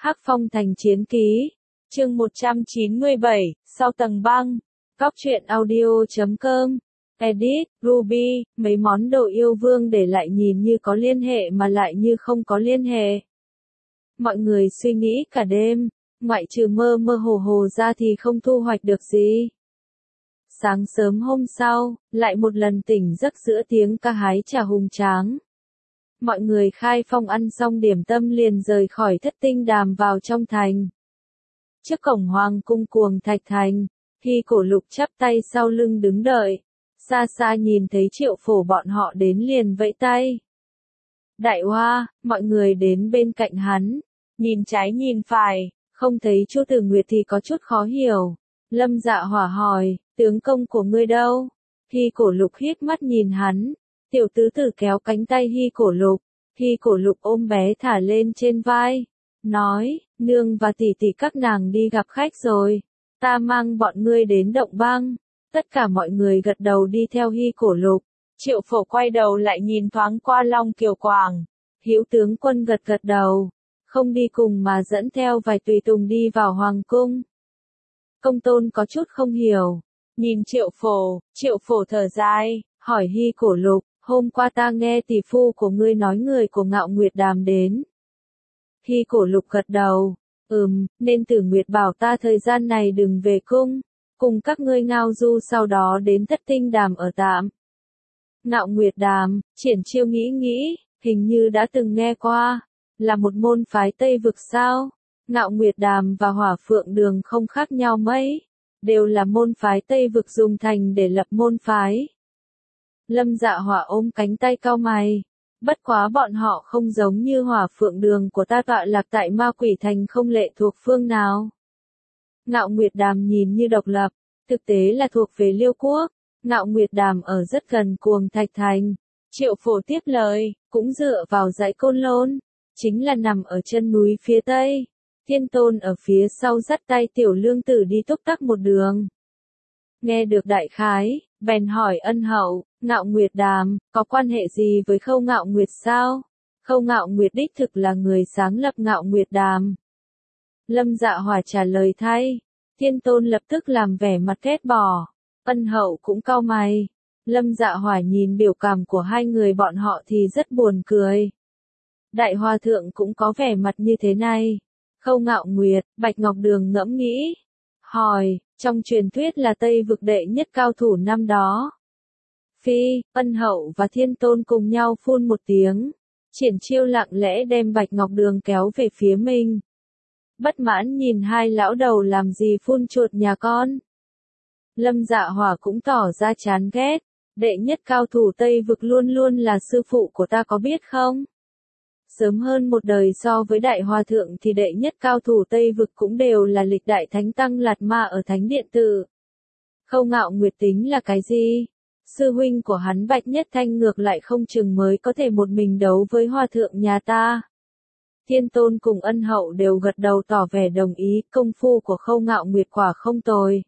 Hắc Phong Thành Chiến Ký, chương 197, sau tầng băng, Cóc truyện audio.com, edit, Ruby, mấy món đồ yêu vương để lại nhìn như có liên hệ mà lại như không có liên hệ. Mọi người suy nghĩ cả đêm, ngoại trừ mơ mơ hồ hồ ra thì không thu hoạch được gì. Sáng sớm hôm sau, lại một lần tỉnh giấc giữa tiếng ca hái trà hùng tráng. Mọi người khai phong ăn xong điểm tâm liền rời khỏi Thất Tinh Đàm vào trong thành. Trước cổng hoàng cung Cuồng Thạch Thành, Hy Cổ Lục chắp tay sau lưng đứng đợi, xa xa nhìn thấy Triệu Phổ bọn họ đến liền vẫy tay. Đại Hoa, mọi người đến bên cạnh hắn, nhìn trái nhìn phải, không thấy Chu Tử Nguyệt thì có chút khó hiểu. Lâm Dạ Hỏa hỏi, tướng công của ngươi đâu? Hy Cổ Lục hít mắt nhìn hắn, tiểu tứ tử kéo cánh tay Hy Cổ Lục ôm bé thả lên trên vai, nói, nương và tỷ tỷ các nàng đi gặp khách rồi, ta mang bọn ngươi đến động băng. Tất cả mọi người gật đầu đi theo Hy Cổ Lục. Triệu Phổ quay đầu lại nhìn thoáng qua Long Kiều Quảng, Hữu tướng quân gật gật đầu, không đi cùng mà dẫn theo vài tùy tùng đi vào hoàng cung. Công Tôn có chút không hiểu, nhìn Triệu Phổ thở dài, hỏi Hy Cổ Lục, hôm qua ta nghe tỷ phu của ngươi nói người của Ngạo Nguyệt Đàm đến. Hy Cổ Lục gật đầu, nên Tử Nguyệt bảo ta thời gian này đừng về cung, cùng các ngươi ngao du sau đó đến Thất Tinh Đàm ở tạm. Ngạo Nguyệt Đàm, Triển Chiêu nghĩ, hình như đã từng nghe qua, là một môn phái Tây Vực sao? Ngạo Nguyệt Đàm và Hỏa Phượng Đường không khác nhau mấy, đều là môn phái Tây Vực dùng thành để lập môn phái. Lâm Dạ Hỏa ôm cánh tay cau mày, bất quá bọn họ không giống như Hỏa Phượng Đường của ta tọa lạc tại Ma Quỷ Thành không lệ thuộc phương nào. Ngạo Nguyệt Đàm nhìn như độc lập, thực tế là thuộc về Liêu Quốc. Ngạo Nguyệt Đàm ở rất gần Cuồng Thạch Thành. Triệu Phổ tiếp lời, cũng dựa vào dãy Côn Lôn, chính là nằm ở chân núi phía tây. Thiên Tôn ở phía sau dắt tay tiểu lương tử đi túc tắc một đường. Nghe được đại khái, bèn hỏi Ân Hậu, Ngạo Nguyệt Đàm, có quan hệ gì với Khâu Ngạo Nguyệt sao? Khâu Ngạo Nguyệt đích thực là người sáng lập Ngạo Nguyệt Đàm. Lâm Dạ Hỏa trả lời thay, Thiên Tôn lập tức làm vẻ mặt ghét bỏ. Ân Hậu cũng cau mày. Lâm Dạ Hỏa nhìn biểu cảm của hai người bọn họ thì rất buồn cười. Đại Hòa Thượng cũng có vẻ mặt như thế này. Khâu Ngạo Nguyệt, Bạch Ngọc Đường ngẫm nghĩ. Hỏi, trong truyền thuyết là Tây Vực đệ nhất cao thủ năm đó. Phi, Ân Hậu và Thiên Tôn cùng nhau phun một tiếng. Triển Chiêu lặng lẽ đem Bạch Ngọc Đường kéo về phía mình. Bất mãn nhìn hai lão đầu làm gì phun chuột nhà con. Lâm Dạ Hỏa cũng tỏ ra chán ghét, đệ nhất cao thủ Tây Vực luôn luôn là sư phụ của ta có biết không? Sớm hơn một đời so với Đại Hòa Thượng thì đệ nhất cao thủ Tây Vực cũng đều là lịch đại thánh tăng Lạt Ma ở Thánh Điện Tử. Khâu Ngạo Nguyệt tính là cái gì? Sư huynh của hắn Bạch Nhất Thanh ngược lại không chừng mới có thể một mình đấu với Hòa Thượng nhà ta. Thiên Tôn cùng Ân Hậu đều gật đầu tỏ vẻ đồng ý, công phu của Khâu Ngạo Nguyệt quả không tồi.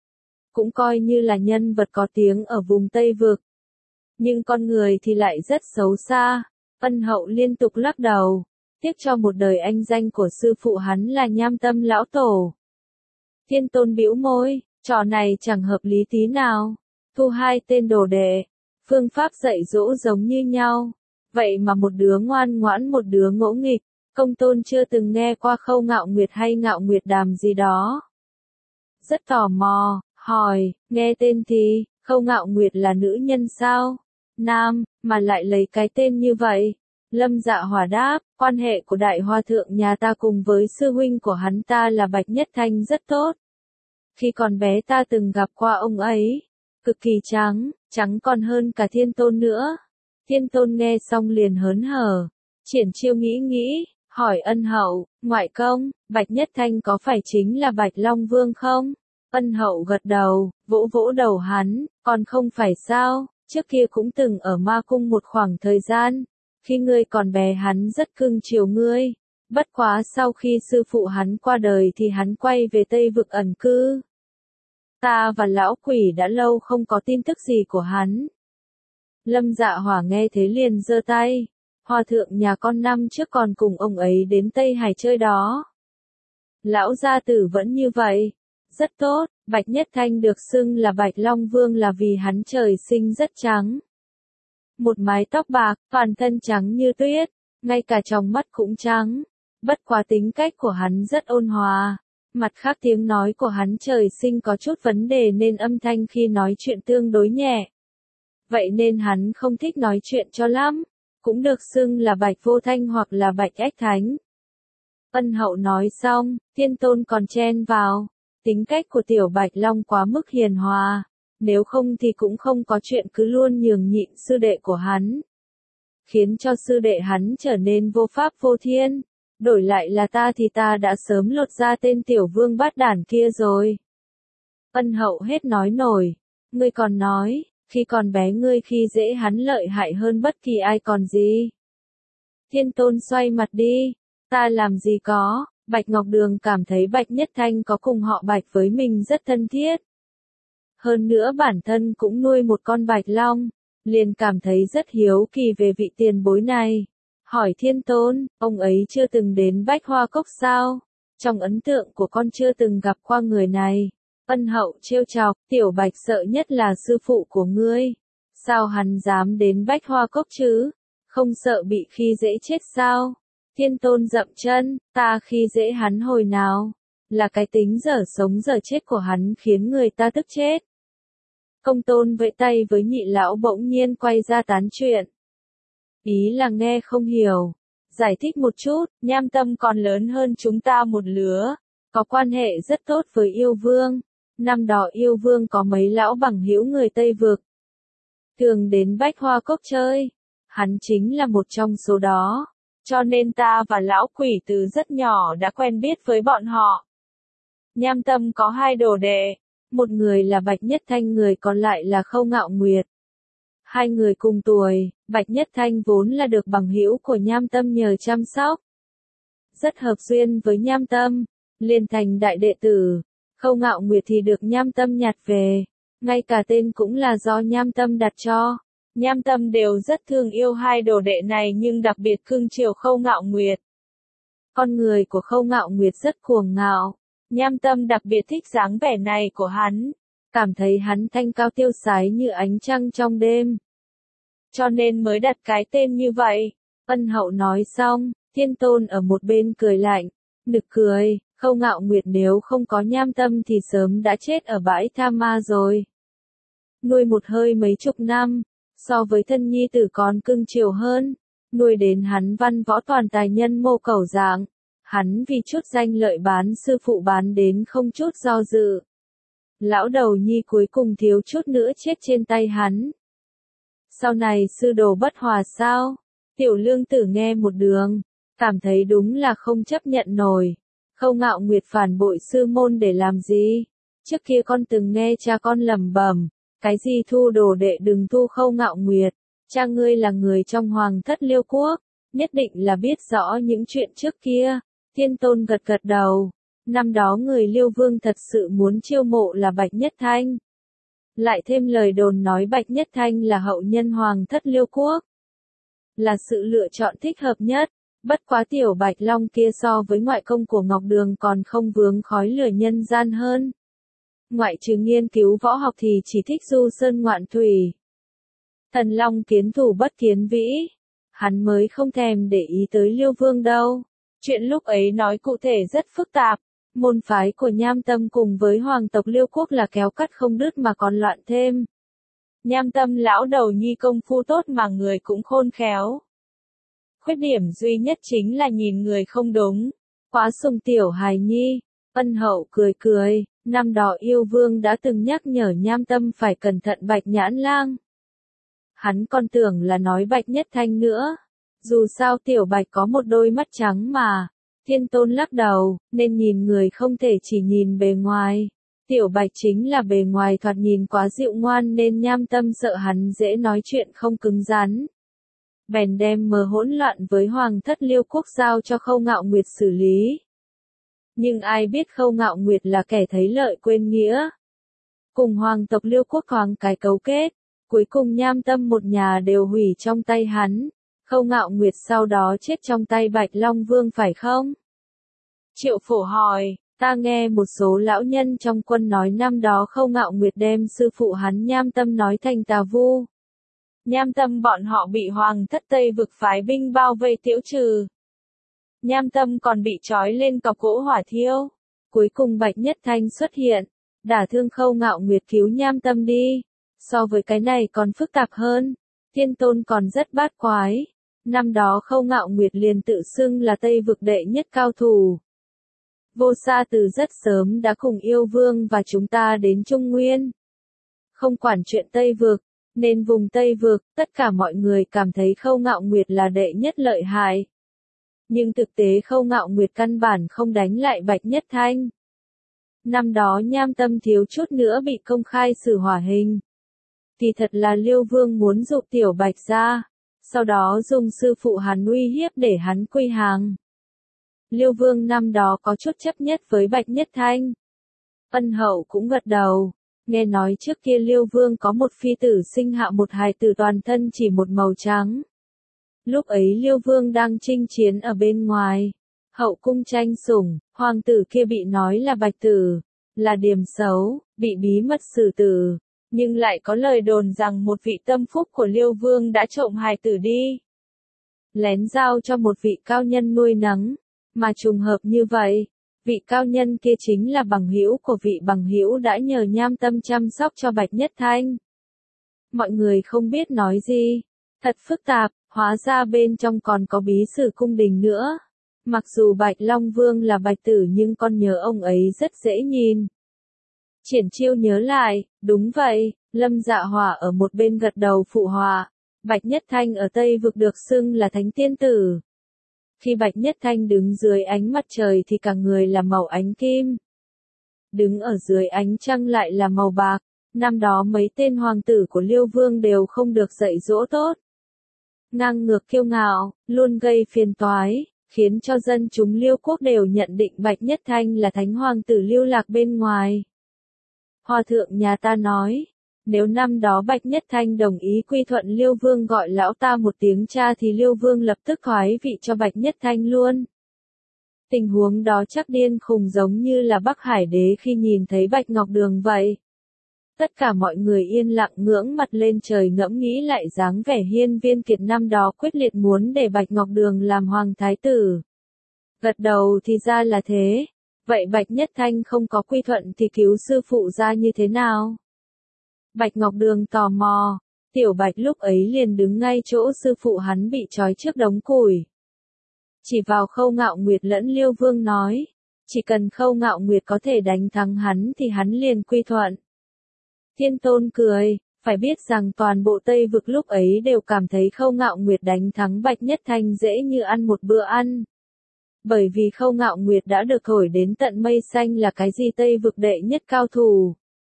Cũng coi như là nhân vật có tiếng ở vùng Tây Vực. Nhưng con người thì lại rất xấu xa. Ân Hậu liên tục lắc đầu, tiếc cho một đời anh danh của sư phụ hắn là Nham Tâm Lão Tổ. Thiên Tôn bĩu môi, trò này chẳng hợp lý tí nào. Thu hai tên đồ đệ, phương pháp dạy dỗ giống như nhau. Vậy mà một đứa ngoan ngoãn một đứa ngỗ nghịch. Công Tôn chưa từng nghe qua Khâu Ngạo Nguyệt hay Ngạo Nguyệt Đàm gì đó. Rất tò mò, hỏi, nghe tên thì, Khâu Ngạo Nguyệt là nữ nhân sao? Nam, mà lại lấy cái tên như vậy. Lâm Dạ Hỏa đáp, quan hệ của Đại Hòa Thượng nhà ta cùng với sư huynh của hắn ta là Bạch Nhất Thanh rất tốt. Khi còn bé ta từng gặp qua ông ấy, cực kỳ trắng còn hơn cả Thiên Tôn nữa. Thiên Tôn nghe xong liền hớn hở. Triển Chiêu nghĩ, hỏi Ân Hậu, ngoại công, Bạch Nhất Thanh có phải chính là Bạch Long Vương không? Ân Hậu gật đầu, vỗ đầu hắn, còn không phải sao, trước kia cũng từng ở Ma Cung một khoảng thời gian, khi ngươi còn bé hắn rất cưng chiều ngươi, bất quá sau khi sư phụ hắn qua đời thì hắn quay về Tây Vực ẩn cư. Ta và lão quỷ đã lâu không có tin tức gì của hắn. Lâm Dạ Hỏa nghe thế liền giơ tay, Hòa Thượng nhà con năm trước còn cùng ông ấy đến Tây Hải chơi đó. Lão gia tử vẫn như vậy. Rất tốt, Bạch Nhất Thanh được xưng là Bạch Long Vương là vì hắn trời sinh rất trắng. Một mái tóc bạc, toàn thân trắng như tuyết, ngay cả trong mắt cũng trắng. Bất quá tính cách của hắn rất ôn hòa. Mặt khác tiếng nói của hắn trời sinh có chút vấn đề nên âm thanh khi nói chuyện tương đối nhẹ. Vậy nên hắn không thích nói chuyện cho lắm. Cũng được xưng là Bạch Vô Thanh hoặc là Bạch Ách Thánh. Ân Hậu nói xong, Thiên Tôn còn chen vào. Tính cách của Tiểu Bạch Long quá mức hiền hòa. Nếu không thì cũng không có chuyện cứ luôn nhường nhịn sư đệ của hắn. Khiến cho sư đệ hắn trở nên vô pháp vô thiên. Đổi lại là ta thì ta đã sớm lột ra tên Tiểu Vương bát đản kia rồi. Ân Hậu hết nói nổi. Ngươi còn nói, khi còn bé ngươi khi dễ hắn lợi hại hơn bất kỳ ai còn gì. Thiên Tôn xoay mặt đi. Ta làm gì có. Bạch Ngọc Đường cảm thấy Bạch Nhất Thanh có cùng họ Bạch với mình rất thân thiết. Hơn nữa bản thân cũng nuôi một con Bạch Long, liền cảm thấy rất hiếu kỳ về vị tiền bối này. Hỏi Thiên Tôn, ông ấy chưa từng đến Bách Hoa Cốc sao? Trong ấn tượng của con chưa từng gặp qua người này. Ân Hậu trêu chọc, Tiểu Bạch sợ nhất là sư phụ của ngươi. Sao hắn dám đến Bách Hoa Cốc chứ? Không sợ bị khi dễ chết sao? Thiên Tôn dậm chân, ta khi dễ hắn hồi nào? Là cái tính dở sống dở chết của hắn khiến người ta tức chết. Công Tôn vẫy tay với Nhị lão bỗng nhiên quay ra tán chuyện. Ý là nghe không hiểu. Giải thích một chút, Nham Tâm còn lớn hơn chúng ta một lứa. Có quan hệ rất tốt với Yêu Vương. Năm đó Yêu Vương có mấy lão bằng hữu người Tây Vực. Thường đến Bách Hoa Cốc chơi. Hắn chính là một trong số đó. Cho nên ta và lão quỷ từ rất nhỏ đã quen biết với bọn họ. Nham Tâm có hai đồ đệ. Một người là Bạch Nhất Thanh, người còn lại là Khâu Ngạo Nguyệt. Hai người cùng tuổi, Bạch Nhất Thanh vốn là được bằng hữu của Nham Tâm nhờ chăm sóc. Rất hợp duyên với Nham Tâm, liền thành đại đệ tử. Khâu Ngạo Nguyệt thì được Nham Tâm nhặt về. Ngay cả tên cũng là do Nham Tâm đặt cho. Nham Tâm đều rất thương yêu hai đồ đệ này nhưng đặc biệt cưng chiều Khâu Ngạo Nguyệt. Con người của Khâu Ngạo Nguyệt rất cuồng ngạo. Nham Tâm đặc biệt thích dáng vẻ này của hắn. Cảm thấy hắn thanh cao tiêu sái như ánh trăng trong đêm. Cho nên mới đặt cái tên như vậy. Ân Hậu nói xong, Thiên Tôn ở một bên cười lạnh. Nực cười, Khâu Ngạo Nguyệt nếu không có Nham Tâm thì sớm đã chết ở bãi tha ma rồi. Nuôi một hơi mấy chục năm, so với thân nhi tử còn cưng chiều hơn. Nuôi đến hắn văn võ toàn tài nhân mô cẩu dạng. Hắn vì chút danh lợi bán sư phụ bán đến không chút do dự. Lão đầu nhi cuối cùng thiếu chút nữa chết trên tay hắn. Sau này sư đồ bất hòa sao? Tiểu Lương Tử nghe một đường, cảm thấy đúng là không chấp nhận nổi. Khâu Ngạo Nguyệt phản bội sư môn để làm gì? Trước kia con từng nghe cha con lẩm bẩm, cái gì thu đồ đệ đừng thu Khâu Ngạo Nguyệt. Cha ngươi là người trong Hoàng thất Liêu Quốc, nhất định là biết rõ những chuyện trước kia. Thiên Tôn gật gật đầu. Năm đó người Liêu Vương thật sự muốn chiêu mộ là Bạch Nhất Thanh. Lại thêm lời đồn nói Bạch Nhất Thanh là hậu nhân Hoàng thất Liêu Quốc. Là sự lựa chọn thích hợp nhất. Bất quá Tiểu Bạch Long kia so với ngoại công của Ngọc Đường còn không vướng khói lửa nhân gian hơn. Ngoại trừ nghiên cứu võ học thì chỉ thích du sơn ngoạn thủy. Thần Long kiến thủ bất kiến vĩ. Hắn mới không thèm để ý tới Liêu Vương đâu. Chuyện lúc ấy nói cụ thể rất phức tạp. Môn phái của Nham Tâm cùng với hoàng tộc Liêu Quốc là kéo cắt không đứt mà còn loạn thêm. Nham Tâm lão đầu nhi công phu tốt mà người cũng khôn khéo. Khuyết điểm duy nhất chính là nhìn người không đúng. Quá sùng tiểu hài nhi. Ân Hậu cười cười. Năm đó Yêu Vương đã từng nhắc nhở Nham Tâm phải cẩn thận Bạch Nhãn Lang. Hắn còn tưởng là nói Bạch Nhất Thanh nữa. Dù sao Tiểu Bạch có một đôi mắt trắng mà. Thiên Tôn lắc đầu, nên nhìn người không thể chỉ nhìn bề ngoài. Tiểu Bạch chính là bề ngoài thoạt nhìn quá dịu ngoan nên Nham Tâm sợ hắn dễ nói chuyện không cứng rắn. Bèn đem mờ hỗn loạn với Hoàng thất Liêu Quốc giao cho Khâu Ngạo Nguyệt xử lý. Nhưng ai biết Khâu Ngạo Nguyệt là kẻ thấy lợi quên nghĩa. Cùng Hoàng tộc Liêu Quốc thoáng cái cấu kết, cuối cùng Nham Tâm một nhà đều hủy trong tay hắn. Khâu Ngạo Nguyệt sau đó chết trong tay Bạch Long Vương phải không? Triệu Phổ hỏi, ta nghe một số lão nhân trong quân nói năm đó Khâu Ngạo Nguyệt đem sư phụ hắn Nham Tâm nói thành tà vu. Nham Tâm bọn họ bị Hoàng thất Tây vực phái binh bao vây tiễu trừ. Nham Tâm còn bị trói lên cọc gỗ hỏa thiêu. Cuối cùng Bạch Nhất Thanh xuất hiện, đả thương Khâu Ngạo Nguyệt cứu Nham Tâm đi. So với cái này còn phức tạp hơn, Thiên Tôn còn rất bát quái. Năm đó Khâu Ngạo Nguyệt liền tự xưng là Tây vực đệ nhất cao thủ. Vô Sa từ rất sớm đã cùng yêu vương và chúng ta đến Trung Nguyên. Không quản chuyện Tây vực, nên vùng Tây vực, tất cả mọi người cảm thấy Khâu Ngạo Nguyệt là đệ nhất lợi hại. Nhưng thực tế Khâu Ngạo Nguyệt căn bản không đánh lại Bạch Nhất Thanh. Năm đó Nham Tâm thiếu chút nữa bị công khai xử hỏa hình. Thì thật là Liêu Vương muốn dụ Tiểu Bạch ra, sau đó dùng sư phụ hắn uy hiếp để hắn quy hàng. Liêu Vương năm đó có chút chấp nhất với Bạch Nhất Thanh. Ân Hậu cũng gật đầu, nghe nói trước kia Liêu Vương có một phi tử sinh hạ một hài tử toàn thân chỉ một màu trắng. Lúc ấy Liêu Vương đang chinh chiến ở bên ngoài, hậu cung tranh sủng, hoàng tử kia bị nói là bạch tử, là điểm xấu, bị bí mật xử tử, nhưng lại có lời đồn rằng một vị tâm phúc của Liêu Vương đã trộm hài tử đi, lén giao cho một vị cao nhân nuôi nấng, mà trùng hợp như vậy, vị cao nhân kia chính là bằng hữu của vị bằng hữu đã nhờ Nham Tâm chăm sóc cho Bạch Nhất Thanh. Mọi người không biết nói gì, thật phức tạp. Hóa ra bên trong còn có bí sử cung đình nữa. Mặc dù Bạch Long Vương là bạch tử nhưng con nhớ ông ấy rất dễ nhìn. Triển Chiêu nhớ lại, đúng vậy, Lâm Dạ Hỏa ở một bên gật đầu phụ họa. Bạch Nhất Thanh ở Tây vực được xưng là thánh tiên tử. Khi Bạch Nhất Thanh đứng dưới ánh mặt trời thì cả người là màu ánh kim. Đứng ở dưới ánh trăng lại là màu bạc. Năm đó mấy tên hoàng tử của Liêu Vương đều không được dạy dỗ tốt. Ngang ngược kiêu ngạo, luôn gây phiền toái, khiến cho dân chúng Liêu quốc đều nhận định Bạch Nhất Thanh là thánh hoàng tử lưu lạc bên ngoài. Hòa thượng nhà ta nói, nếu năm đó Bạch Nhất Thanh đồng ý quy thuận Liêu Vương gọi lão ta một tiếng cha thì Liêu Vương lập tức thoái vị cho Bạch Nhất Thanh luôn. Tình huống đó chắc điên khùng giống như là Bắc Hải đế khi nhìn thấy Bạch Ngọc Đường vậy. Tất cả mọi người yên lặng ngưỡng mặt lên trời ngẫm nghĩ lại dáng vẻ Hiên Viên Kiệt năm đó quyết liệt muốn để Bạch Ngọc Đường làm hoàng thái tử. Gật đầu thì ra là thế. Vậy Bạch Nhất Thanh không có quy thuận thì cứu sư phụ ra như thế nào? Bạch Ngọc Đường tò mò. Tiểu Bạch lúc ấy liền đứng ngay chỗ sư phụ hắn bị trói trước đống củi. Chỉ vào Khâu Ngạo Nguyệt lẫn Liêu Vương nói. Chỉ cần Khâu Ngạo Nguyệt có thể đánh thắng hắn thì hắn liền quy thuận. Thiên Tôn cười, phải biết rằng toàn bộ Tây vực lúc ấy đều cảm thấy Khâu Ngạo Nguyệt đánh thắng Bạch Nhất Thanh dễ như ăn một bữa ăn. Bởi vì Khâu Ngạo Nguyệt đã được thổi đến tận mây xanh là cái gì Tây vực đệ nhất cao thủ.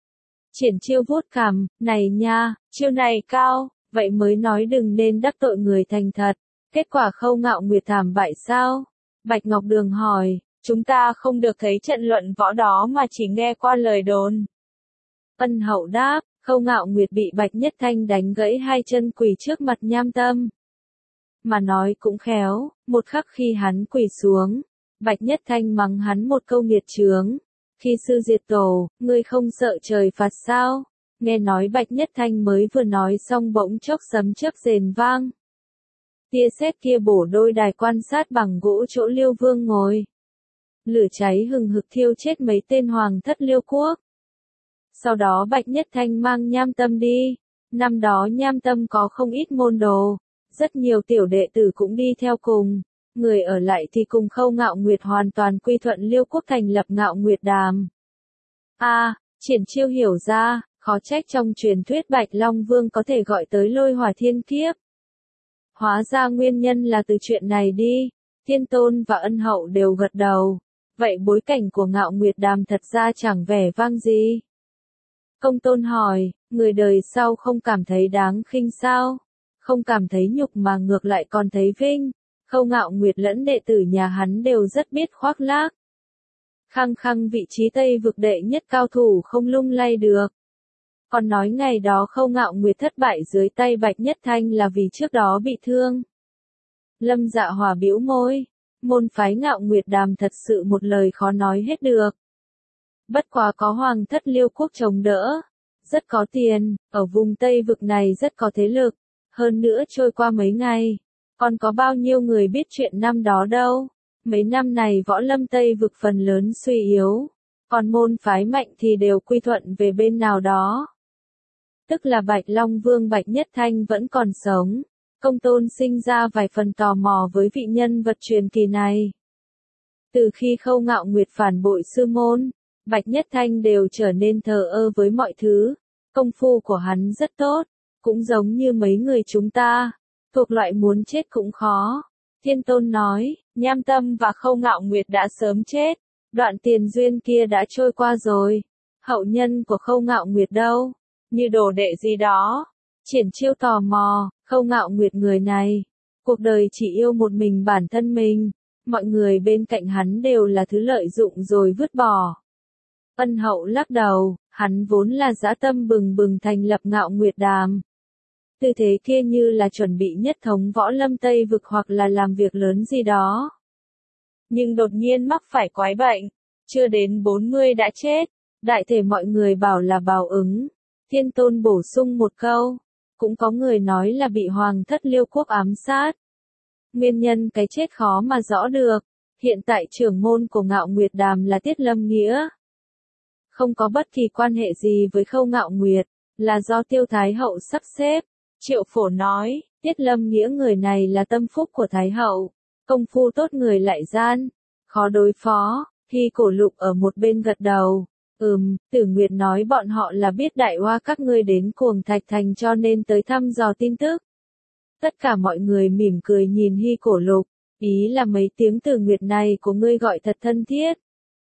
Triển Chiêu vuốt cằm, này nha, chiêu này cao, vậy mới nói đừng nên đắc tội người thành thật. Kết quả Khâu Ngạo Nguyệt thảm bại sao? Bạch Ngọc Đường hỏi, chúng ta không được thấy trận luận võ đó mà chỉ nghe qua lời đồn. Ân Hậu đáp, Khâu Ngạo Nguyệt bị Bạch Nhất Thanh đánh gãy hai chân quỳ trước mặt Nham Tâm. Mà nói cũng khéo, một khắc khi hắn quỳ xuống, Bạch Nhất Thanh mắng hắn một câu nghiệt chướng. Khi sư diệt tổ, ngươi không sợ trời phạt sao? Nghe nói Bạch Nhất Thanh mới vừa nói xong bỗng chốc sấm chớp rền vang. Tia sét kia bổ đôi đài quan sát bằng gỗ chỗ Liêu Vương ngồi. Lửa cháy hừng hực thiêu chết mấy tên hoàng thất Liêu quốc. Sau đó Bạch Nhất Thanh mang Nham Tâm đi. Năm đó Nham Tâm có không ít môn đồ. Rất nhiều tiểu đệ tử cũng đi theo cùng. Người ở lại thì cùng Khâu Ngạo Nguyệt hoàn toàn quy thuận Liêu quốc thành lập Ngạo Nguyệt Đàm. Triển Chiêu hiểu ra, khó trách trong truyền thuyết Bạch Long Vương có thể gọi tới lôi hỏa thiên kiếp. Hóa ra nguyên nhân là từ chuyện này đi. Thiên Tôn và Ân Hậu đều gật đầu. Vậy bối cảnh của Ngạo Nguyệt Đàm thật ra chẳng vẻ vang gì. Công Tôn hỏi, người đời sau không cảm thấy đáng khinh sao? Không cảm thấy nhục mà ngược lại còn thấy vinh. Khâu Ngạo Nguyệt lẫn đệ tử nhà hắn đều rất biết khoác lác. Khăng khăng vị trí Tây vực đệ nhất cao thủ không lung lay được. Còn nói ngày đó Khâu Ngạo Nguyệt thất bại dưới tay Bạch Nhất Thanh là vì trước đó bị thương. Lâm Dạ Hỏa bĩu môi. Môn phái Ngạo Nguyệt Đàm thật sự một lời khó nói hết được. Bất quá có Hoàng thất Liêu quốc chống đỡ, rất có tiền, ở vùng Tây vực này rất có thế lực. Hơn nữa trôi qua mấy ngày, còn có bao nhiêu người biết chuyện năm đó đâu. Mấy năm này võ lâm Tây vực phần lớn suy yếu, còn môn phái mạnh thì đều quy thuận về bên nào đó. Tức là Bạch Long Vương Bạch Nhất Thanh vẫn còn sống. Công Tôn sinh ra vài phần tò mò với vị nhân vật truyền kỳ này. Từ khi Khâu Ngạo Nguyệt phản bội sư môn, Bạch Nhất Thanh đều trở nên thờ ơ với mọi thứ. Công phu của hắn rất tốt, cũng giống như mấy người chúng ta, thuộc loại muốn chết cũng khó. Thiên Tôn nói, Nham Tâm và Khâu Ngạo Nguyệt đã sớm chết, đoạn tiền duyên kia đã trôi qua rồi. Hậu nhân của Khâu Ngạo Nguyệt đâu? Như đồ đệ gì đó. Triển Chiêu tò mò, Khâu Ngạo Nguyệt người này, cuộc đời chỉ yêu một mình bản thân mình, mọi người bên cạnh hắn đều là thứ lợi dụng rồi vứt bỏ. Ân Hậu lắc đầu, hắn vốn là dã tâm bừng bừng thành lập Ngạo Nguyệt Đàm. Tư thế kia như là chuẩn bị nhất thống võ lâm Tây vực hoặc là làm việc lớn gì đó. Nhưng đột nhiên mắc phải quái bệnh, chưa đến 40 đã chết, đại thể mọi người bảo là báo ứng. Thiên Tôn bổ sung một câu, cũng có người nói là bị Hoàng thất Liêu quốc ám sát. Nguyên nhân cái chết khó mà rõ được, hiện tại trưởng môn của Ngạo Nguyệt Đàm là Tiết Lâm Nghĩa. Không có bất kỳ quan hệ gì với Khâu Ngạo Nguyệt, là do Tiêu Thái Hậu sắp xếp. Triệu Phổ nói, Tiết Lâm Nghĩa người này là tâm phúc của Thái Hậu, công phu tốt người lại gian, khó đối phó. Hy Cổ Lục ở một bên gật đầu. Tử Nguyệt nói bọn họ là biết Đại Hoa các ngươi đến Cuồng Thạch Thành cho nên tới thăm dò tin tức. Tất cả mọi người mỉm cười nhìn Hy Cổ Lục, ý là mấy tiếng Tử Nguyệt này của ngươi gọi thật thân thiết.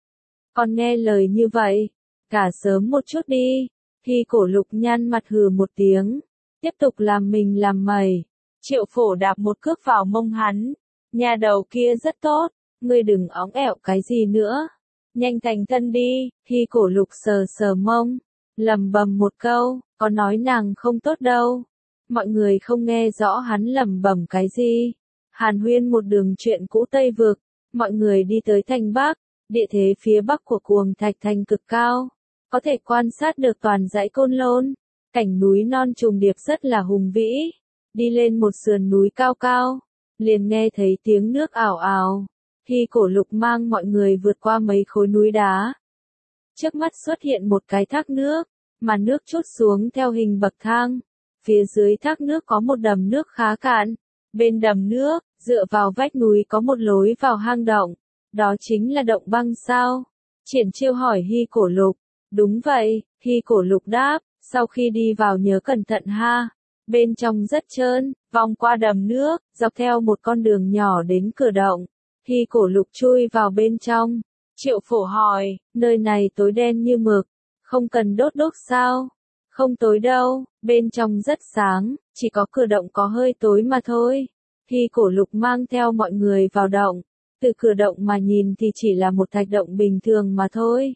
Còn nghe lời như vậy, cả sớm một chút đi. Hy Cổ Lục nhăn mặt hừ một tiếng, tiếp tục làm mình làm mày. Triệu Phổ đạp một cước vào mông hắn, nhà đầu kia rất tốt, ngươi đừng óng ẹo cái gì nữa. Nhanh thành thân đi. Hy Cổ Lục sờ sờ mông, lẩm bẩm một câu, có nói nàng không tốt đâu. Mọi người không nghe rõ hắn lẩm bẩm cái gì. Hàn huyên một đường chuyện cũ Tây vực, mọi người đi tới thành Bắc, địa thế phía bắc của Cuồng Thạch Thành cực cao, có thể quan sát được toàn dãy Côn Lôn, cảnh núi non trùng điệp rất là hùng vĩ. Đi lên một sườn núi cao cao, liền nghe thấy tiếng nước ào ào. Hy Cổ Lục mang mọi người vượt qua mấy khối núi đá. Trước mắt xuất hiện một cái thác nước, mà nước trút xuống theo hình bậc thang. Phía dưới thác nước có một đầm nước khá cạn. Bên đầm nước, dựa vào vách núi có một lối vào hang động. Đó chính là động băng sao? Triển Chiêu hỏi Hy Cổ Lục. Đúng vậy, Hy Cổ Lục đáp, sau khi đi vào nhớ cẩn thận ha. Bên trong rất trơn, vòng qua đầm nước, dọc theo một con đường nhỏ đến cửa động. Hy Cổ Lục chui vào bên trong. Triệu Phổ hỏi, nơi này tối đen như mực, không cần đốt đuốc sao? Không tối đâu, bên trong rất sáng, chỉ có cửa động có hơi tối mà thôi. Hy Cổ Lục mang theo mọi người vào động, từ cửa động mà nhìn thì chỉ là một thạch động bình thường mà thôi.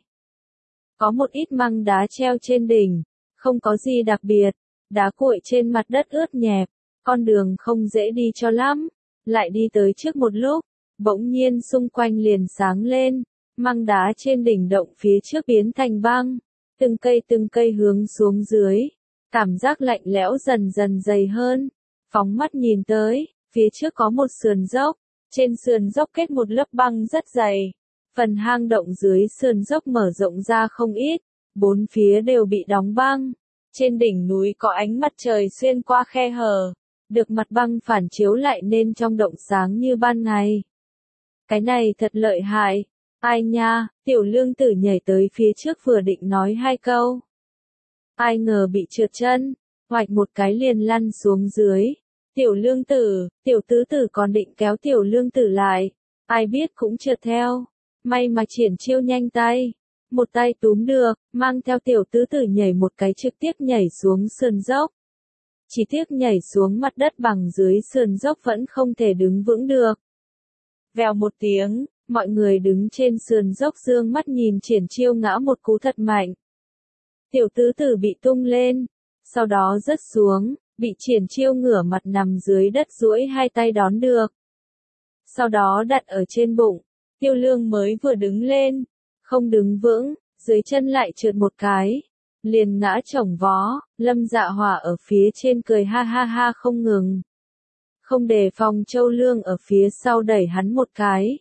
Có một ít măng đá treo trên đỉnh, không có gì đặc biệt, đá cuội trên mặt đất ướt nhẹp, con đường không dễ đi cho lắm. Lại đi tới trước một lúc, bỗng nhiên xung quanh liền sáng lên, măng đá trên đỉnh động phía trước biến thành băng, từng cây hướng xuống dưới, cảm giác lạnh lẽo dần dần dày hơn. Phóng mắt nhìn tới, phía trước có một sườn dốc, trên sườn dốc kết một lớp băng rất dày, phần hang động dưới sườn dốc mở rộng ra không ít, bốn phía đều bị đóng băng. Trên đỉnh núi có ánh mặt trời xuyên qua khe hở, được mặt băng phản chiếu lại nên trong động sáng như ban ngày. Cái này thật lợi hại. Ai nha, Tiểu Lương Tử nhảy tới phía trước vừa định nói hai câu. Ai ngờ bị trượt chân, hoạch một cái liền lăn xuống dưới. Tiểu Lương Tử, Tiểu Tứ Tử còn định kéo Tiểu Lương Tử lại, ai biết cũng trượt theo. May mà Triển Chiêu nhanh tay, một tay túm được, mang theo Tiểu Tứ Tử nhảy một cái trực tiếp nhảy xuống sườn dốc. Chỉ tiếc nhảy xuống mặt đất bằng dưới sườn dốc vẫn không thể đứng vững được. Vèo một tiếng, mọi người đứng trên sườn dốc dương mắt nhìn Triển Chiêu ngã một cú thật mạnh. Tiểu Tứ Tử bị tung lên, sau đó rớt xuống, bị Triển Chiêu ngửa mặt nằm dưới đất duỗi hai tay đón được. sau đó đặt ở trên bụng. Tiêu Lương mới vừa đứng lên, không đứng vững, dưới chân lại trượt một cái, liền ngã chồng vó. Lâm Dạ Hỏa ở phía trên cười ha ha ha không ngừng. Không đề phòng Châu Lương ở phía sau đẩy hắn một cái.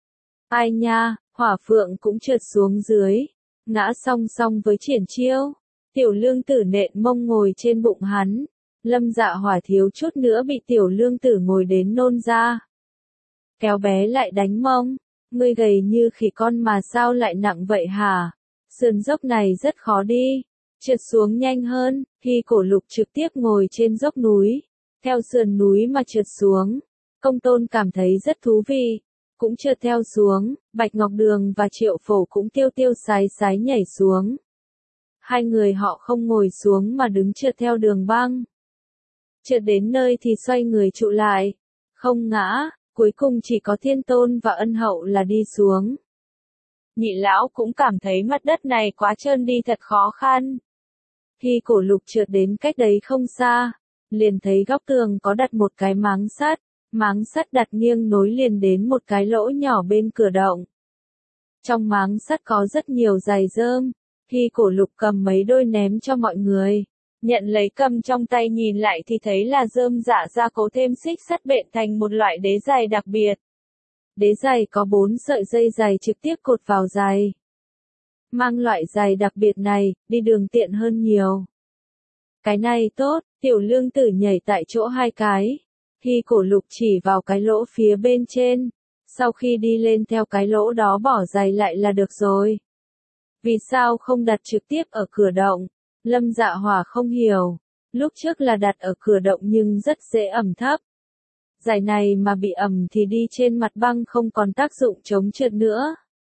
Ai nha, Hỏa Phượng cũng trượt xuống dưới, ngã song song với Triển Chiêu. Tiểu Lương Tử nện mông ngồi trên bụng hắn. Lâm Dạ Hỏa thiếu chút nữa bị Tiểu Lương Tử ngồi đến nôn ra. Kéo bé lại đánh mông. Ngươi gầy như khỉ con mà sao lại nặng vậy hả? Sườn dốc này rất khó đi. Trượt xuống nhanh hơn. Khi Cổ Lục trực tiếp ngồi trên dốc núi, theo sườn núi mà trượt xuống. Công Tôn cảm thấy rất thú vị, cũng trượt theo xuống. Bạch Ngọc Đường và Triệu Phổ cũng tiêu tiêu sái sái nhảy xuống. Hai người họ không ngồi xuống mà đứng trượt theo đường băng. Trượt đến nơi thì xoay người trụ lại, không ngã. Cuối cùng chỉ có Thiên Tôn và Ân Hậu là đi xuống. Nhị lão cũng cảm thấy mặt đất này quá trơn đi thật khó khăn. Khi Cổ Lục trượt đến cách đấy không xa, liền thấy góc tường có đặt một cái máng sắt đặt nghiêng nối liền đến một cái lỗ nhỏ bên cửa động. Trong máng sắt có rất nhiều giày rơm. Khi Cổ Lục cầm mấy đôi ném cho mọi người, nhận lấy cầm trong tay nhìn lại thì thấy là rơm dạ gia cố thêm xích sắt bện thành một loại đế giày đặc biệt. Đế giày có 4 sợi dây giày trực tiếp cột vào giày. Mang loại giày đặc biệt này, đi đường tiện hơn nhiều. Cái này tốt, Tiểu Lương Tử nhảy tại chỗ 2 cái. Khi Cổ Lục chỉ vào cái lỗ phía bên trên, sau khi đi lên theo cái lỗ đó bỏ giày lại là được rồi. Vì sao không đặt trực tiếp ở cửa động? Lâm Dạ Hỏa không hiểu. Lúc trước là đặt ở cửa động nhưng rất dễ ẩm thấp. Giày này mà bị ẩm thì đi trên mặt băng không còn tác dụng chống trượt nữa.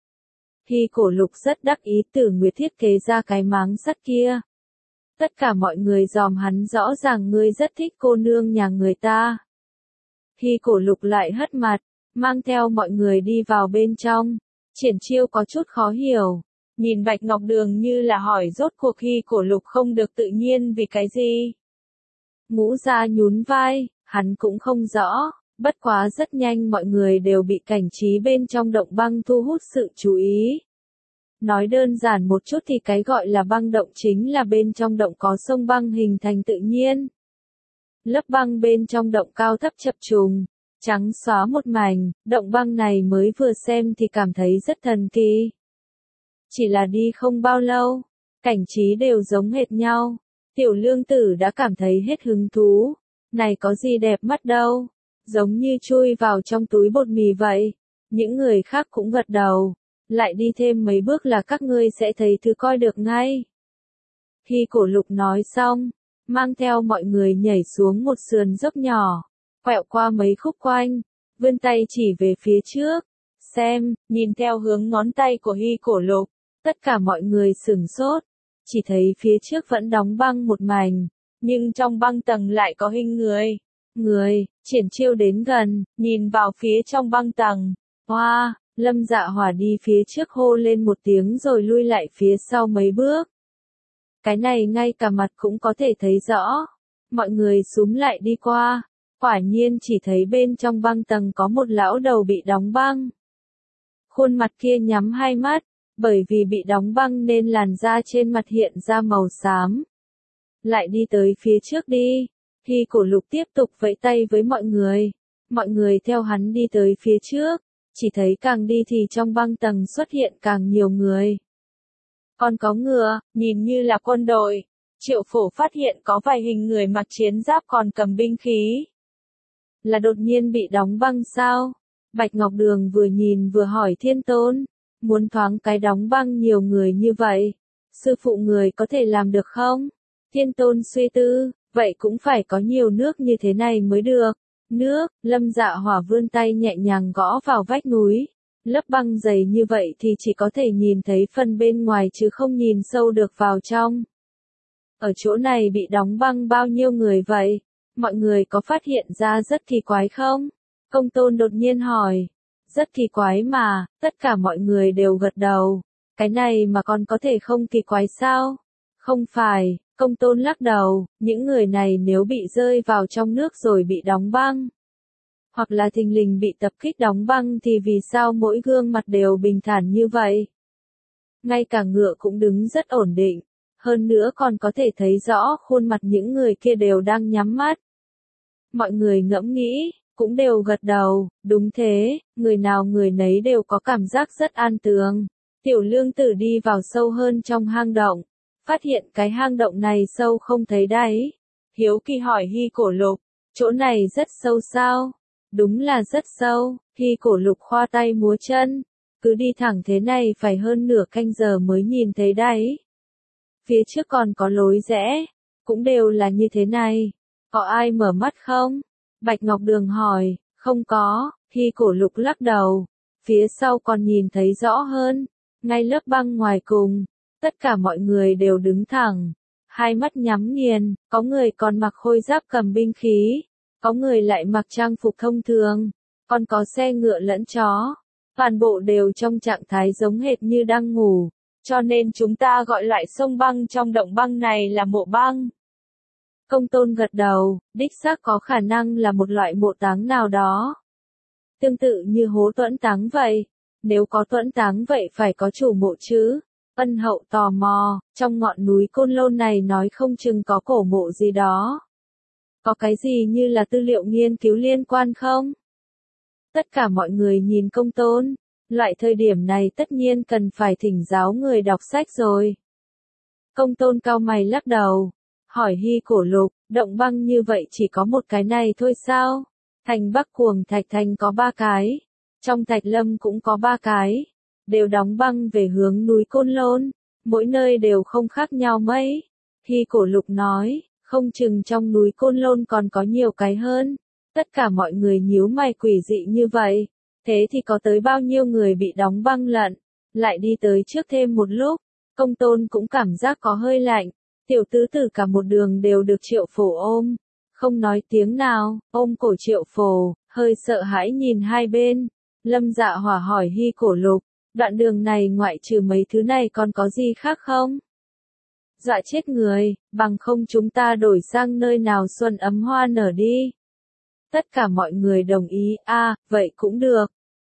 Khi Cổ Lục rất đắc ý Tử Nguyệt thiết kế ra cái máng sắt kia. Tất cả mọi người dòm hắn rõ ràng ngươi rất thích cô nương nhà người ta. Khi Cổ Lục lại hất mặt, mang theo mọi người đi vào bên trong. Triển Chiêu có chút khó hiểu. Nhìn Bạch Ngọc Đường như là hỏi rốt cuộc Khi Cổ Lục không được tự nhiên vì cái gì. Ngũ Gia nhún vai, hắn cũng không rõ, bất quá rất nhanh mọi người đều bị cảnh trí bên trong động băng thu hút sự chú ý. Nói đơn giản một chút thì cái gọi là băng động chính là bên trong động có sông băng hình thành tự nhiên. Lớp băng bên trong động cao thấp chập trùng, trắng xóa một mảnh, động băng này mới vừa xem thì cảm thấy rất thần kỳ. Chỉ là đi không bao lâu, cảnh trí đều giống hệt nhau. Tiểu Lương Tử đã cảm thấy hết hứng thú. Này có gì đẹp mắt đâu, giống như chui vào trong túi bột mì vậy. Những người khác cũng gật đầu. Lại đi thêm mấy bước là các ngươi sẽ thấy thứ coi được ngay. Khi Cổ Lục nói xong, mang theo mọi người nhảy xuống một sườn dốc nhỏ, quẹo qua mấy khúc quanh, vươn tay chỉ về phía trước. Xem, nhìn theo hướng ngón tay của Hy Cổ Lục, tất cả mọi người sửng sốt, chỉ thấy phía trước vẫn đóng băng một mảnh, nhưng trong băng tầng lại có hình người. Triển Chiêu đến gần, nhìn vào phía trong băng tầng. Hoa, Lâm Dạ Hỏa đi phía trước hô lên một tiếng rồi lui lại phía sau mấy bước. Cái này ngay cả mặt cũng có thể thấy rõ. Mọi người xúm lại đi qua, quả nhiên chỉ thấy bên trong băng tầng có một lão đầu bị đóng băng. Khuôn mặt kia nhắm hai mắt, bởi vì bị đóng băng nên làn da trên mặt hiện ra màu xám. Lại đi tới phía trước đi. Khi Cổ Lục tiếp tục vẫy tay với mọi người theo hắn đi tới phía trước, chỉ thấy càng đi thì trong băng tầng xuất hiện càng nhiều người. Còn có ngựa, nhìn như là quân đội. Triệu Phổ phát hiện có vài hình người mặc chiến giáp còn cầm binh khí. Là đột nhiên bị đóng băng sao? Bạch Ngọc Đường vừa nhìn vừa hỏi Thiên Tôn, muốn thoáng cái đóng băng nhiều người như vậy, sư phụ người có thể làm được không? Thiên Tôn suy tư, vậy cũng phải có nhiều nước như thế này mới được. Nước, Lâm Dạ Hỏa vươn tay nhẹ nhàng gõ vào vách núi. Lớp băng dày như vậy thì chỉ có thể nhìn thấy phần bên ngoài chứ không nhìn sâu được vào trong. Ở chỗ này bị đóng băng bao nhiêu người vậy? Mọi người có phát hiện ra rất kỳ quái không? Công Tôn đột nhiên hỏi. Rất kỳ quái mà, tất cả mọi người đều gật đầu. Cái này mà còn có thể không kỳ quái sao? Không phải, Công Tôn lắc đầu, những người này nếu bị rơi vào trong nước rồi bị đóng băng, hoặc là thình lình bị tập kích đóng băng thì vì sao mỗi gương mặt đều bình thản như vậy? Ngay cả ngựa cũng đứng rất ổn định, hơn nữa còn có thể thấy rõ khuôn mặt những người kia đều đang nhắm mắt. Mọi người ngẫm nghĩ, cũng đều gật đầu, đúng thế, người nào người nấy đều có cảm giác rất an tường. Tiểu Lương Tử đi vào sâu hơn trong hang động, phát hiện cái hang động này sâu không thấy đáy. Hiếu kỳ hỏi Hy Cổ Lục, chỗ này rất sâu sao? Đúng là rất sâu, Hy Cổ Lục khoa tay múa chân, cứ đi thẳng thế này phải hơn nửa canh giờ mới nhìn thấy đáy. Phía trước còn có lối rẽ, cũng đều là như thế này. Có ai mở mắt không? Bạch Ngọc Đường hỏi, không có, Hy Cổ Lục lắc đầu. Phía sau còn nhìn thấy rõ hơn, ngay lớp băng ngoài cùng, tất cả mọi người đều đứng thẳng, hai mắt nhắm nghiền, có người còn mặc khôi giáp cầm binh khí, có người lại mặc trang phục thông thường, còn có xe ngựa lẫn chó, toàn bộ đều trong trạng thái giống hệt như đang ngủ, cho nên chúng ta gọi loại sông băng trong động băng này là mộ băng. Công Tôn gật đầu, đích xác có khả năng là một loại mộ táng nào đó. Tương tự như hố tuẫn táng vậy, nếu có tuẫn táng vậy phải có chủ mộ chứ. Ân Hậu tò mò, trong ngọn núi Côn Lôn này nói không chừng có cổ mộ gì đó. Có cái gì như là tư liệu nghiên cứu liên quan không? Tất cả mọi người nhìn Công Tôn, loại thời điểm này tất nhiên cần phải thỉnh giáo người đọc sách rồi. Công Tôn cau mày lắc đầu, hỏi Hy Cổ Lục, động băng như vậy chỉ có một cái này thôi sao? Thành Bắc Cuồng Thạch Thành có 3 cái, trong Thạch Lâm cũng có 3 cái, đều đóng băng về hướng núi Côn Lôn, mỗi nơi đều không khác nhau mấy. Hy Cổ Lục nói, không chừng trong núi Côn Lôn còn có nhiều cái hơn. Tất cả mọi người nhíu mày quỷ dị như vậy, thế thì có tới bao nhiêu người bị đóng băng lận, lại đi tới trước thêm một lúc, Công Tôn cũng cảm giác có hơi lạnh, tiểu tứ tử cả một đường đều được Triệu Phổ ôm, không nói tiếng nào, ôm cổ Triệu Phổ, hơi sợ hãi nhìn hai bên. Lâm Dạ Hỏa hỏi Hy Cổ Lục, đoạn đường này ngoại trừ mấy thứ này còn có gì khác không? Dọa chết người, bằng không chúng ta đổi sang nơi nào xuân ấm hoa nở đi. Tất cả mọi người đồng ý, vậy cũng được.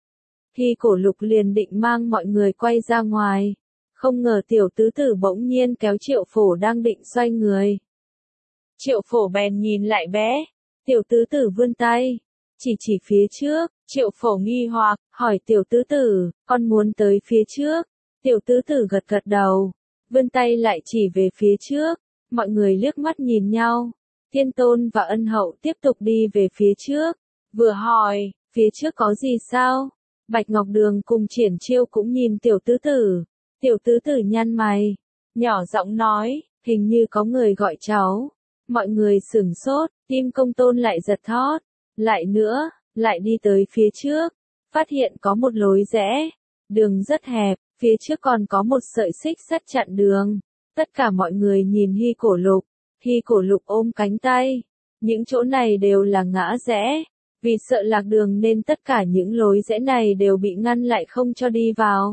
Hy Cổ Lục liền định mang mọi người quay ra ngoài. Không ngờ tiểu tứ tử bỗng nhiên kéo Triệu Phổ đang định xoay người. Triệu Phổ bèn nhìn lại bé. Tiểu tứ tử vươn tay, chỉ phía trước. Triệu Phổ nghi hoặc, hỏi tiểu tứ tử, con muốn tới phía trước. Tiểu tứ tử gật gật đầu, vươn tay lại chỉ về phía trước. Mọi người liếc mắt nhìn nhau. Thiên Tôn và Ân Hậu tiếp tục đi về phía trước. Vừa hỏi, phía trước có gì sao? Bạch Ngọc Đường cùng Triển Chiêu cũng nhìn tiểu tứ tử. Tiểu tứ tử nhăn mày, nhỏ giọng nói, hình như có người gọi cháu. Mọi người sửng sốt, tim Công Tôn lại giật thót. Lại nữa, lại đi tới phía trước, phát hiện có một lối rẽ. Đường rất hẹp, phía trước còn có một sợi xích sắt chặn đường. Tất cả mọi người nhìn Hy Cổ Lục. Hy Cổ Lục ôm cánh tay. Những chỗ này đều là ngã rẽ. Vì sợ lạc đường nên tất cả những lối rẽ này đều bị ngăn lại không cho đi vào.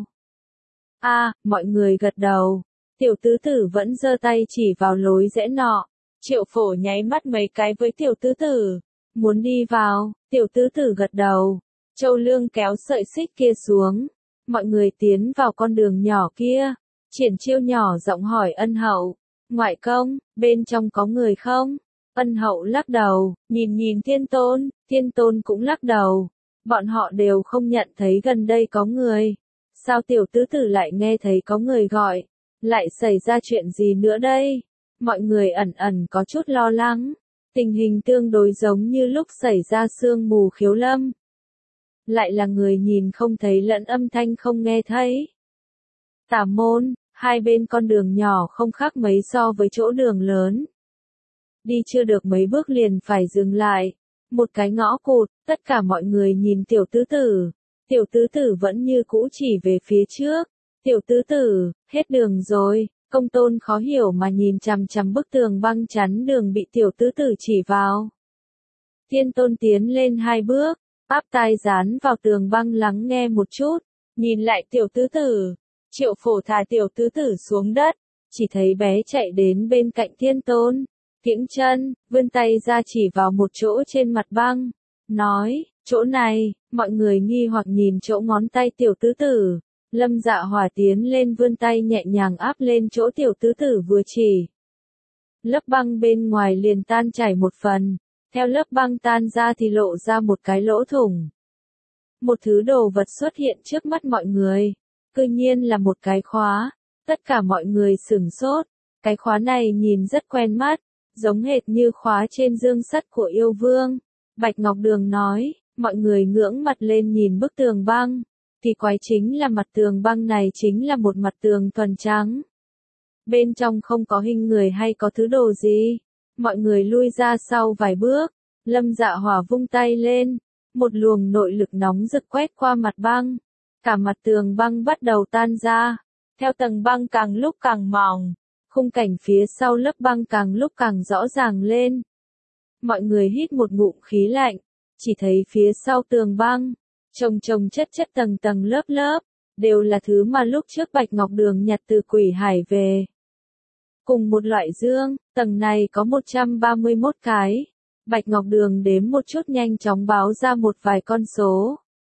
Mọi người gật đầu. Tiểu tứ tử vẫn giơ tay chỉ vào lối rẽ nọ. Triệu Phổ nháy mắt mấy cái với tiểu tứ tử. Muốn đi vào, tiểu tứ tử gật đầu. Châu Lương kéo sợi xích kia xuống. Mọi người tiến vào con đường nhỏ kia. Triển Chiêu nhỏ giọng hỏi Ân Hậu. Ngoại công, bên trong có người không? Ân Hậu lắc đầu, nhìn Thiên Tôn cũng lắc đầu. Bọn họ đều không nhận thấy gần đây có người. Sao tiểu tứ tử lại nghe thấy có người gọi? Lại xảy ra chuyện gì nữa đây? Mọi người ẩn có chút lo lắng. Tình hình tương đối giống như lúc xảy ra sương mù Khiếu Lâm. Lại là người nhìn không thấy lẫn âm thanh không nghe thấy. Tả môn, hai bên con đường nhỏ không khác mấy so với chỗ đường lớn. Đi chưa được mấy bước liền phải dừng lại. Một cái ngõ cụt, tất cả mọi người nhìn tiểu tứ tử. Tiểu tứ tử vẫn như cũ chỉ về phía trước. Tiểu tứ tử, hết đường rồi. Công Tôn khó hiểu mà nhìn chằm chằm bức tường băng chắn đường bị tiểu tứ tử chỉ vào. Thiên Tôn tiến lên 2 bước, áp tai dán vào tường băng lắng nghe một chút, nhìn lại tiểu tứ tử. Triệu Phổ thả tiểu tứ tử xuống đất, chỉ thấy bé chạy đến bên cạnh Thiên Tôn, kiễng chân, vươn tay ra chỉ vào một chỗ trên mặt băng, nói, Chỗ này, mọi người nghi hoặc nhìn chỗ ngón tay tiểu tứ tử. Lâm Dạ Hỏa tiến lên vươn tay nhẹ nhàng áp lên chỗ tiểu tứ tử vừa chỉ. Lớp băng bên ngoài liền tan chảy một phần, theo lớp băng tan ra thì lộ ra một cái lỗ thủng. Một thứ đồ vật xuất hiện trước mắt mọi người, cư nhiên là một cái khóa, tất cả mọi người sửng sốt, cái khóa này nhìn rất quen mắt, giống hệt như khóa trên dương sắt của yêu vương. Bạch Ngọc Đường nói, mọi người ngưỡng mặt lên nhìn bức tường băng, thì quái chính là mặt tường băng này chính là một mặt tường thuần trắng. Bên trong không có hình người hay có thứ đồ gì. Mọi người lui ra sau vài bước, Lâm Dạ Hỏa vung tay lên, một luồng nội lực nóng rực quét qua mặt băng. Cả mặt tường băng bắt đầu tan ra, theo tầng băng càng lúc càng mỏng, khung cảnh phía sau lớp băng càng lúc càng rõ ràng lên. Mọi người hít một ngụm khí lạnh, chỉ thấy phía sau tường băng, chồng chất tầng tầng lớp lớp, đều là thứ mà lúc trước Bạch Ngọc Đường nhặt từ Quỷ Hải về. Cùng một loại dương, tầng này có 131 cái. Bạch Ngọc Đường đếm một chút nhanh chóng báo ra một vài con số.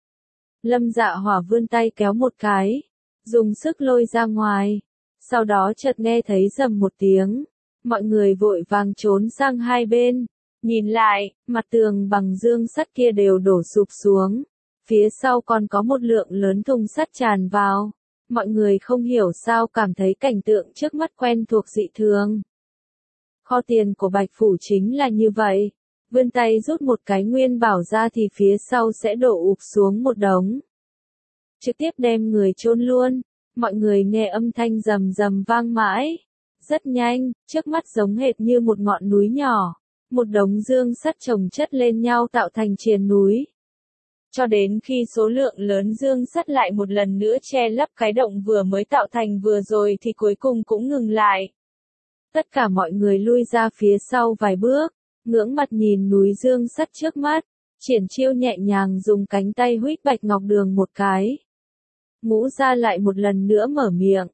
Lâm Dạ Hỏa vươn tay kéo một cái, dùng sức lôi ra ngoài. Sau đó chợt nghe thấy rầm một tiếng. Mọi người vội vàng trốn sang hai bên. Nhìn lại, mặt tường bằng dương sắt kia đều đổ sụp xuống. Phía sau còn có một lượng lớn thùng sắt tràn vào. Mọi người không hiểu sao cảm thấy cảnh tượng trước mắt quen thuộc dị thường. Kho tiền của Bạch Phủ chính là như vậy. Vươn tay rút một cái nguyên bảo ra thì phía sau sẽ đổ ụp xuống một đống. Trực tiếp đem người chôn luôn. Mọi người nghe âm thanh rầm rầm vang mãi. Rất nhanh, trước mắt giống hệt như một ngọn núi nhỏ. Một đống dương sắt chồng chất lên nhau tạo thành triền núi. Cho đến khi số lượng lớn dương sắt lại một lần nữa che lấp cái động vừa mới tạo thành vừa rồi thì cuối cùng cũng ngừng lại. Tất cả mọi người lui ra phía sau vài bước, ngưỡng mặt nhìn núi dương sắt trước mắt, Triển Chiêu nhẹ nhàng dùng cánh tay huých Bạch Ngọc Đường một cái. Ngũ Gia lại một lần nữa mở miệng,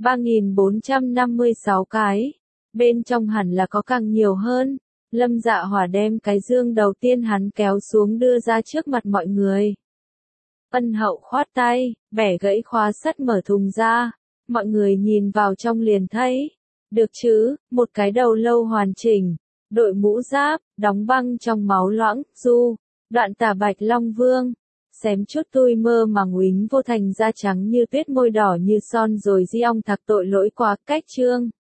3.456 cái, bên trong hẳn là có càng nhiều hơn. Lâm Dạ Hỏa đem cái dương đầu tiên hắn kéo xuống đưa ra trước mặt mọi người. Ân Hậu khoát tay, bẻ gãy khóa sắt mở thùng ra. Mọi người nhìn vào trong liền thấy. Được chứ, một cái đầu lâu hoàn chỉnh, đội mũ giáp, đóng băng trong máu loãng, du, đoạn tả Bạch Long Vương. Xém chút tui mơ màng Uýnh Vô Thành da trắng như tuyết môi đỏ như son rồi di ong thạc tội lỗi quá cách chương.